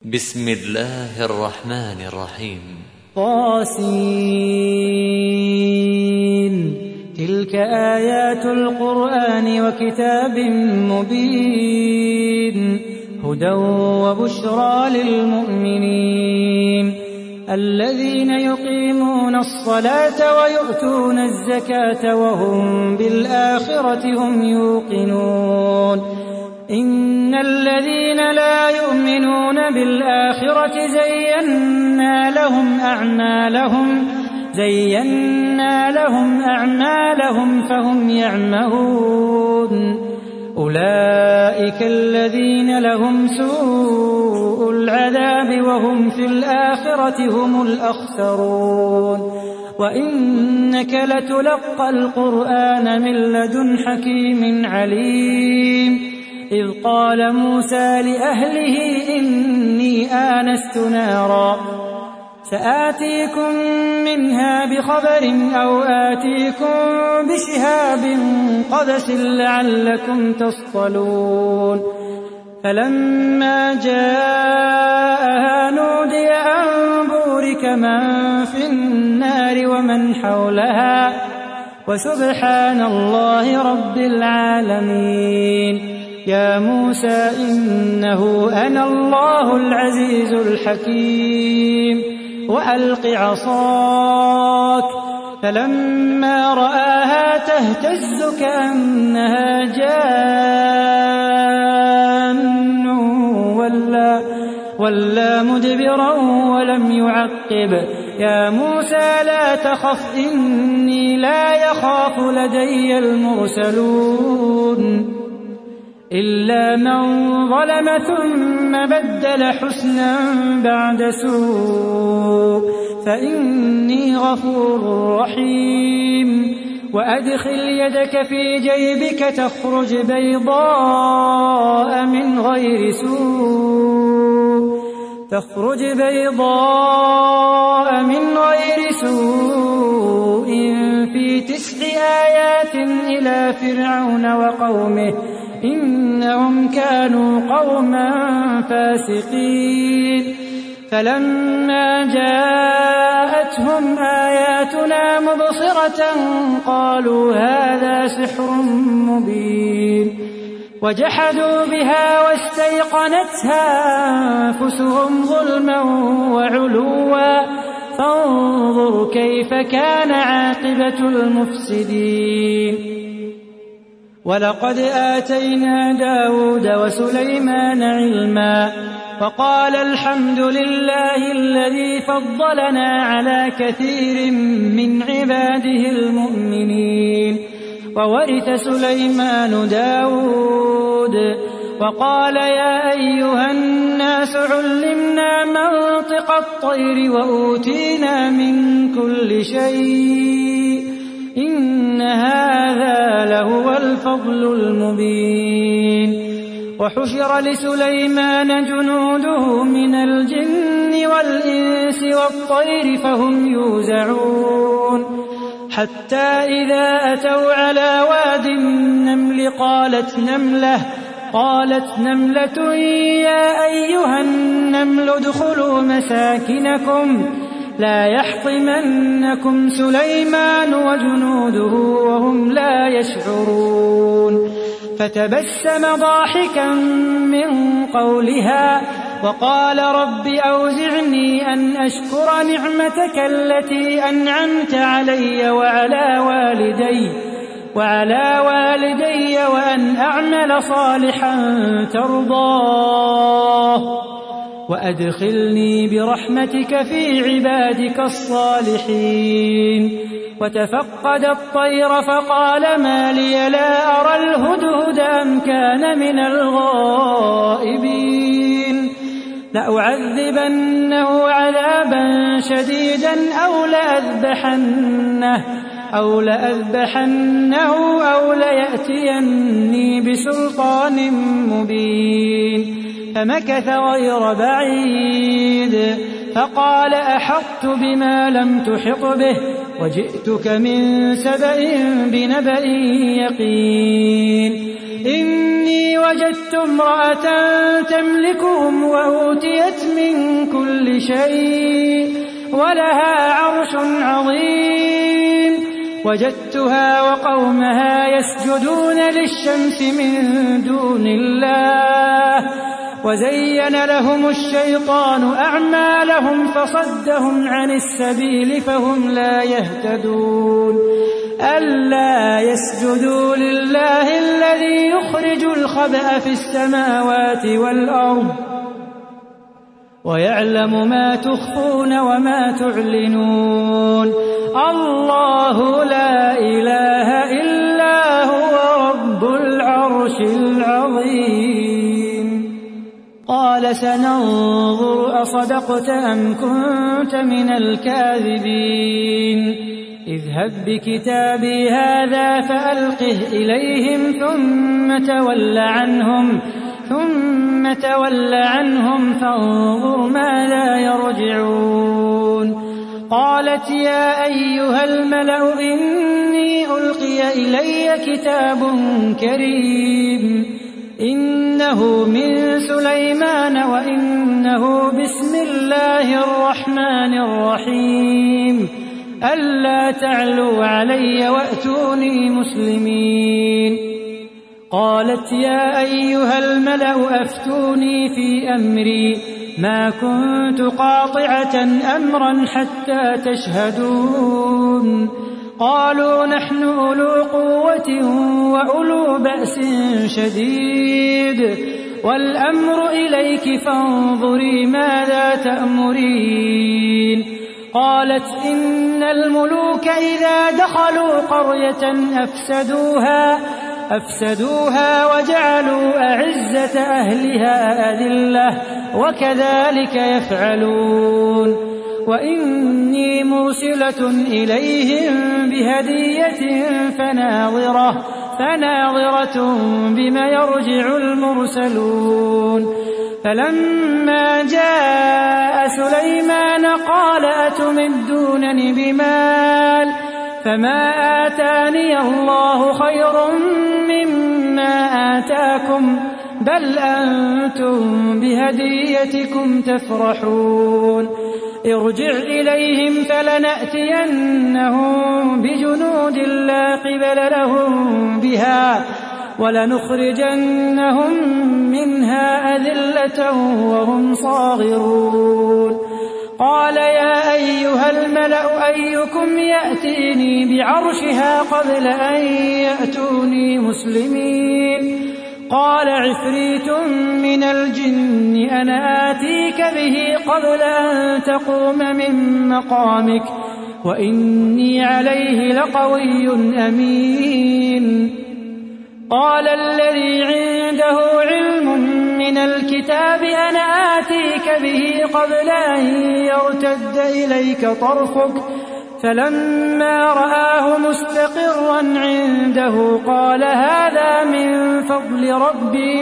بسم الله الرحمن الرحيم. طاسين. تلك آيات القرآن وكتاب مبين هدى وبشرى للمؤمنين الذين يقيمون الصلاة ويؤتون الزكاة وهم بالآخرة هم يوقنون إن الذين لا يؤمنون بالآخرة زينا لهم أعمالهم فهم يعمهون أولئك الذين لهم سوء العذاب وهم في الآخرة هم الأخسرون وإنك لتلقى القرآن من لدن حكيم عليم إذ قال موسى لأهله إني آنست نارا سآتيكم منها بخبر أو آتيكم بشهاب قبس لعلكم تصطلون فلما جاءها نودي أن بورك من في النار ومن حولها وسبحان الله رب العالمين يا موسى إنه أنا الله العزيز الحكيم وألق عصاك فلما رآها تهتز كأنها جان ولا مدبرا ولم يعقب يا موسى لا تخف إني لا يخاف لدي المرسلون إلا من ظلم ثم بدل حسنا بعد سوء فإني غفور رحيم وأدخل يدك في جيبك تخرج بيضاء من غير سوء في 9 آيات إلى فرعون وقومه إنهم كانوا قوما فاسقين فلما جاءتهم آياتنا مبصرة قالوا هذا سحر مبين وجحدوا بها واستيقنتها أنفسهم ظلما وعلوا فانظر كيف كان عاقبة المفسدين ولقد آتينا داود وسليمان علما وقال الحمد لله الذي فضلنا على كثير من عباده المؤمنين وورث سليمان داود وقال يا أيها الناس علمنا منطق الطير وأوتينا من كل شيء إن هذا لهو الفضل المبين وحشر لسليمان جنوده من الجن والإنس والطير فهم يوزعون حتى إذا أتوا على واد النمل قالت نملة يا أيها النمل ادخلوا مساكنكم لا يحطمنكم سليمان وجنوده وهم لا يشعرون فتبسم ضاحكا من قولها وقال رب أوزعني أن أشكر نعمتك التي أنعمت علي وعلى والدي وأن أعمل صالحا ترضاه وأدخلني برحمتك في عبادك الصالحين وتفقد الطير فقال ما لي لا أرى الهدهد أم كان من الغائبين لأعذبنه عذابا شديدا أو لأذبحنه أو ليأتيني بسلطان مبين فمكث غير بعيد فقال أحطت بما لم تحط به وجئتك من سبأ بنبأ يقين إني وجدت امرأة تملكهم وأوتيت من شيء ولها عرش عظيم. وجدتها وقومها يسجدون للشمس من دون الله وزين لهم الشيطان أعمالهم فصدهم عن السبيل فهم لا يهتدون. ألا يسجدوا لله الذي يخرج الخبأ في السماوات والأرض ويعلم ما تخفون وما تعلنون. الله لا إله إلا هو رب العرش العظيم. قال سننظر أصدقت أم كنت من الكاذبين. اذهب بكتابي هذا فألقه إليهم ثم تول عنهم فانظر ماذا يرجعون. قالت يا أيها الملأ إني ألقي إلي كتاب كريم إنه من سليمان وإنه بسم الله الرحمن الرحيم ألا تعلوا علي وأتوني مسلمين. قالت يا أيها الملأ أفتوني في أمري ما كنت قاطعة أمرا حتى تشهدون. قالوا نحن أولو قوة وأولو بأس شديد والأمر إليك فانظري ماذا تأمرين. قالت إن الملوك إذا دخلوا قرية أفسدوها وجعلوا أعزة أهلها أذلة وكذلك يفعلون. وإني مرسلة إليهم بهدية فناظرة بما يرجع المرسلون. فلما جاء سليمان قال أتمدونني بمال فما آتاني الله خير مما آتاكم بل أنتم بهديتكم تفرحون. ارجع إليهم فلنأتينهم بجنود لا قبل لهم بها ولنخرجنهم منها أذلة وهم صاغرون. قال يا أيها الملأ أيكم يأتيني بعرشها قبل أن يأتوني مسلمين. قال عفريت من الجن أنا آتيك به قبل أن تقوم من مقامك وإني عليه لقوي أمين. قال الذي عنده علم من الكتاب أنا آتيك به قبل أن يرتد إليك طرفك فلما رآه مستقرا عنده قال هذا من فضل ربي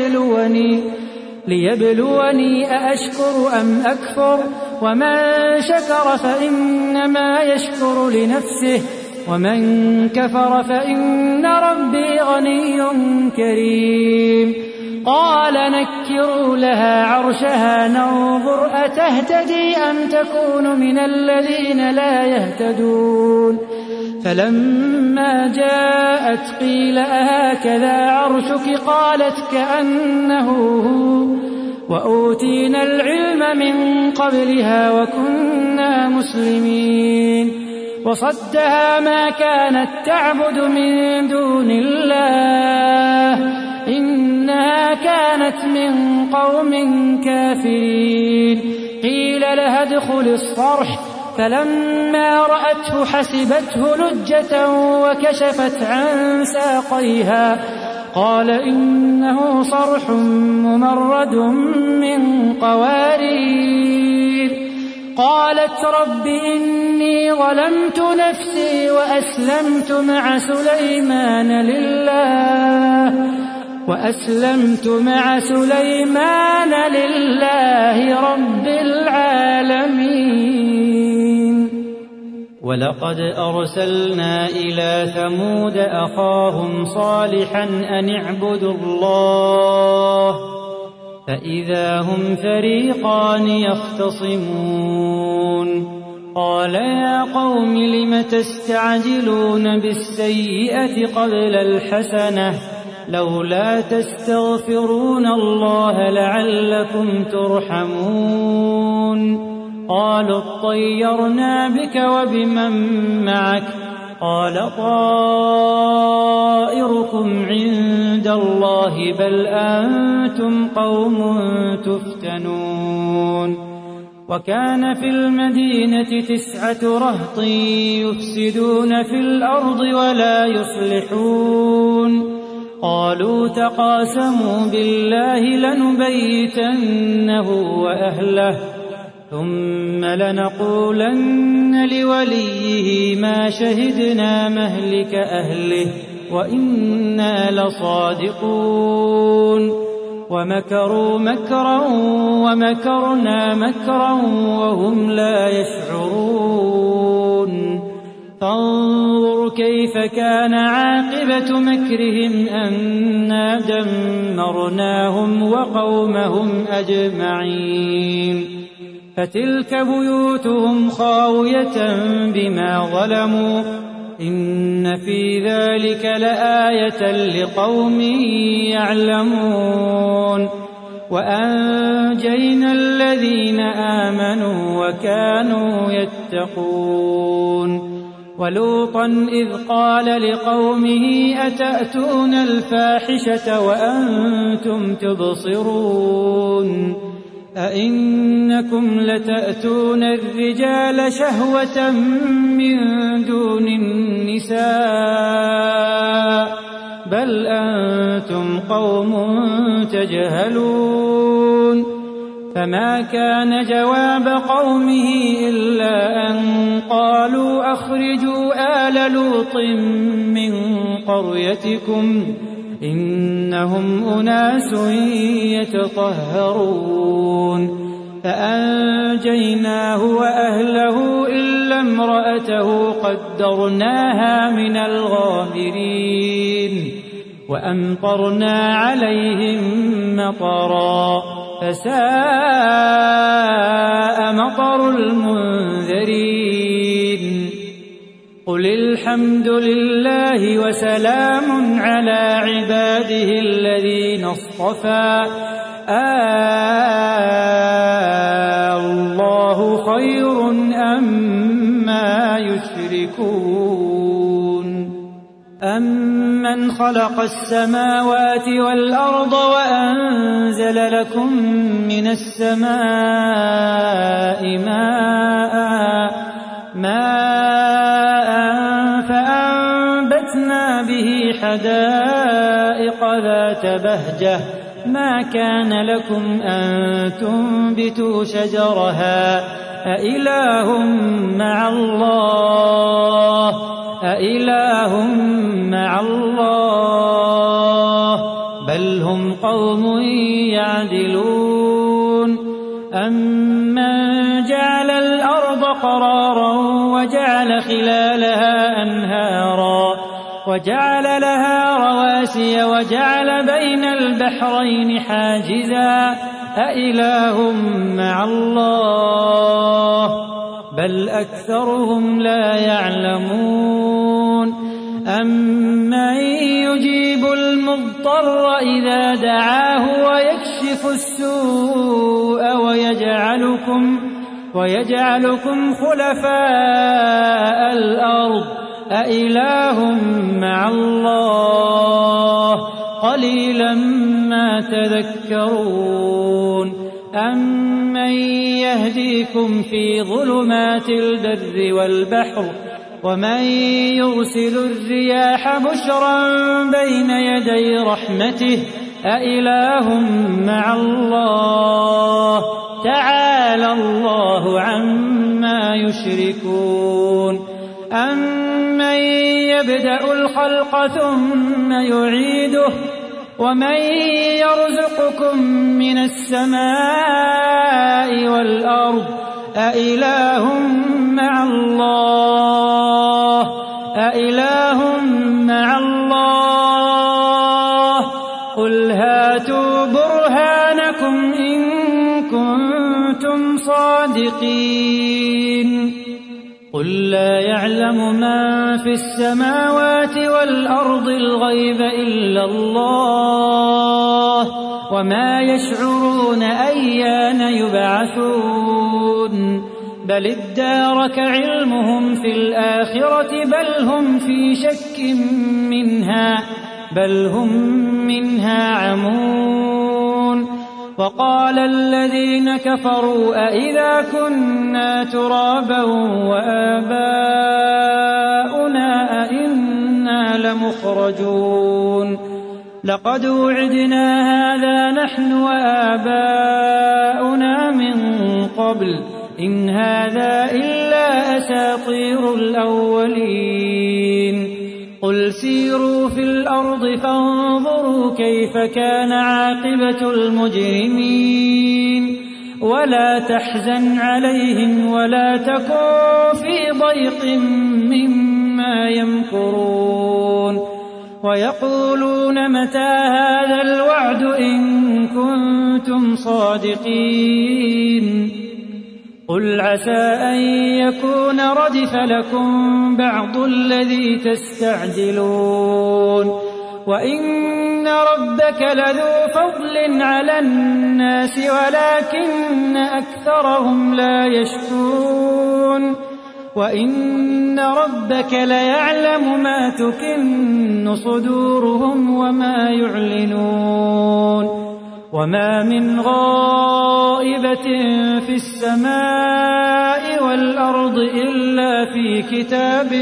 ليبلوني أأشكر أم أكفر ومن شكر فإنما يشكر لنفسه ومن كفر فإن ربي غني كريم. قال نكروا لها عرشها ننظر أتهتدي أم تكون من الذين لا يهتدون. فلما جاءت قيل أهكذا عرشك قالت كأنه هو وأوتينا العلم من قبلها وكنا مسلمين. وصدها ما كانت تعبد من دون الله إنها كانت من قوم كافرين. قيل لها ادخل الصرح فلما رأته حسبته لجة وكشفت عن ساقيها قال إنه صرح ممرد من قوارير. قالت رب إني ظلمت نفسي وأسلمت مع سليمان لله رب العالمين. ولقد أرسلنا إلى ثمود أخاهم صالحا أن اعبدوا الله فإذا هم فريقان يختصمون قال يا قوم لم تستعجلون بالسيئة قبل الحسنة لولا تستغفرون الله لعلكم ترحمون قالوا اطيرنا بك وبمن معك قال طائركم عند الله بل أنتم قوم تفتنون وكان في المدينة 9 رهط يفسدون في الأرض ولا يصلحون قالوا تقاسموا بالله لنبيتنه وأهله ثم لنقولن لوليه ما شهدنا مهلك أهله وإنا لصادقون ومكروا مكرا ومكرنا مكرا وهم لا يشعرون فانظر كيف كان عاقبة مكرهم أنا دمرناهم وقومهم أجمعين فتلك بيوتهم خاوية بما ظلموا إن في ذلك لآية لقوم يعلمون وأنجينا الذين آمنوا وكانوا يتقون ولوطا إذ قال لقومه أتأتون الفاحشة وأنتم تبصرون أئنكم لتأتون الرجال شهوة من دون النساء بل أنتم قوم تجهلون فما كان جواب قومه إلا أن قالوا أخرجوا آل لوط من قريتكم إنهم أناس يتطهرون فأنجيناه وأهله إلا امرأته قدرناها من الغابرين وأمطرنا عليهم مطرا فساء مطر المنذرين قل الحمد لله وسلام على عباده الذين اصطفى الله خير أما يشركون أمن خلق السماوات والأرض وأنزل لكم من السماء ماء فأنبتنا به حدائق ذات بهجة ما كان لكم أن تنبتوا شجرها أإله مع الله بل هم قوم يعدلون أمن جعل الأرض قرارا وجعل خلالها أنهارا وجعل لها رواسي وجعل بين البحرين حاجزا أإله مع الله بل أكثرهم لا يعلمون أمن يجيب المضطر إذا دعاه ويكشف السوء ويجعلكم خلفاء الأرض أإله مع الله قليلا ما تذكرون أمن يهديكم في ظلمات البر والبحر ومن يرسل الرياح بشرا بين يدي رحمته أإله مع الله تعالى الله عما يشركون أمن يبدأ الخلق ثم يعيده ومن يرزقكم من السماء والأرض أإله مع الله قل هاتوا برهانكم صادقين قل لا يعلم من في السماوات والأرض الغيب إلا الله وما يشعرون أيان يبعثون بل ادارك علمهم في الآخرة بل هم منها عمون وقال الذين كفروا أئذا كنا ترابا وآباؤنا أئنا لمخرجون لقد وعدنا هذا نحن وآباؤنا من قبل إن هذا إلا أساطير الأولين قل سيروا في الأرض فانظروا كيف كان عاقبة المجرمين ولا تحزن عليهم ولا تكن في ضيق مما يمكرون ويقولون متى هذا الوعد إن كنتم صادقين قل عسى أن يكون ردف لكم بعض الذي تستعجلون وإن ربك لذو فضل على الناس ولكن أكثرهم لا يشكرون وإن ربك ليعلم ما تكن صدورهم وما يعلنون وما من غائبة في السماء والأرض إلا في كتاب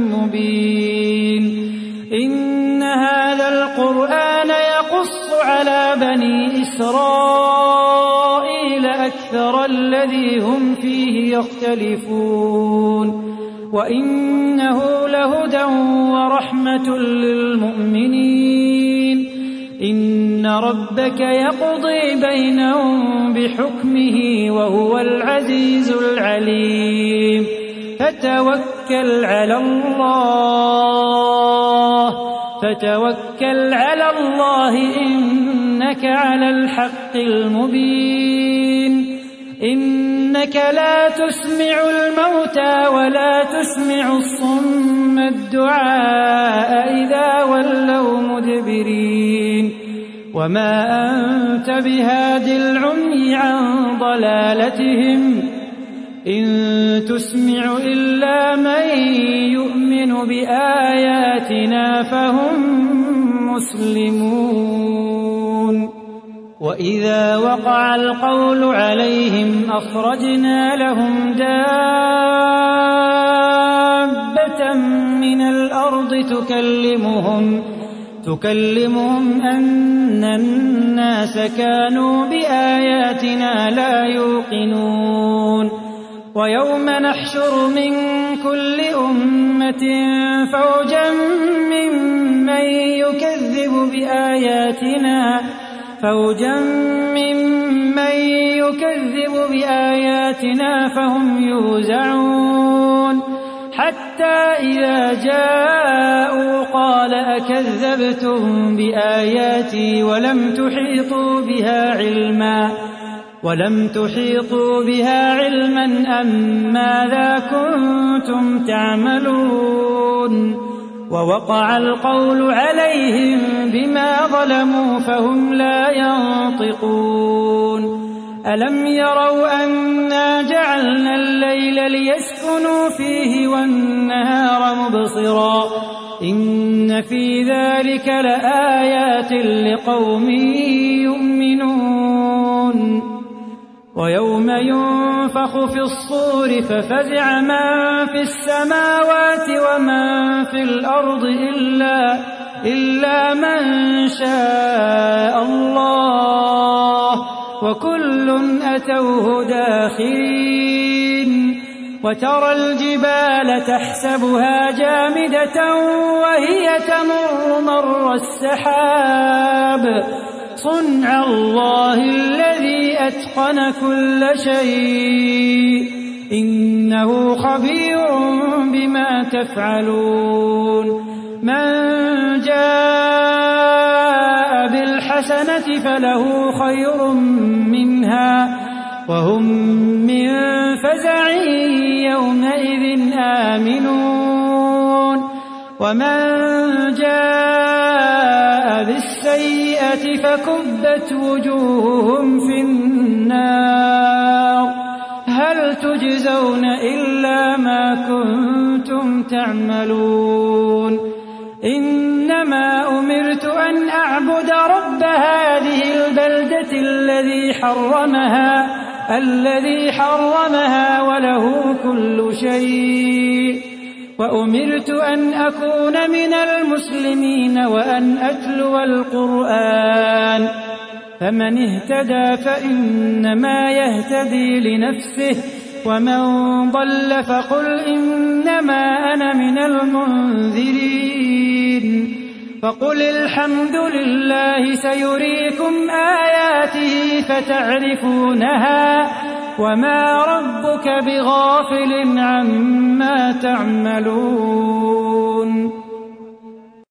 مبين إن هذا القرآن يقص على بني إسرائيل أكثر الذي هم فيه يختلفون وإنه لهدى ورحمة للمؤمنين إن ربك يقضي بينهم بحكمه وهو العزيز العليم فتوكل على الله إنك على الحق المبين إنك لا تسمع الموتى ولا تسمع الصم الدعاء إذا ولوا مدبرين وما أنت بهاد العمي عن ضلالتهم إن تسمع إلا من يؤمن بآياتنا فهم مسلمون وإذا وقع القول عليهم أخرجنا لهم دابة من الأرض تكلمهم أن الناس كانوا بآياتنا لا يوقنون ويوم نحشر من كل أمة فوجا ممن يكذب بآياتنا فهم يوزعون حتى إذا جاءوا قال أكذبتم بآياتي ولم تحيطوا بها علما أم ماذا كنتم تعملون ووقع القول عليهم بما ظلموا فهم لا ينطقون ألم يروا أنا جعلنا الليل ليسكنوا فيه والنهار مبصرا إن في ذلك لآيات لقوم يؤمنون ويوم ينفخ في الصور ففزع من في السماوات ومن في الأرض إلا من شاء الله وكل أتوه داخرين وترى الجبال تحسبها جامدة وهي تمر مر السحاب صنع الله الذي أتقن كل شيء إنه خبير بما تفعلون من جاء بالحسنة فله خير منها وهم فزع يومئذ آمنون ومن جاء بالسيئة فكبت وجوههم في النار هل تجزون إلا ما كنتم تعملون إنما أمرت أن أعبد رب هذه البلدة الذي حرمها وله كل شيء وأمرت أن أكون من المسلمين وأن أتلو القرآن فمن اهتدى فإنما يهتدي لنفسه ومن ضل فقل إنما أنا من المنذرين فقل الحمد لله سيريكم آياته فتعرفونها وما ربك بغافل عما تعملون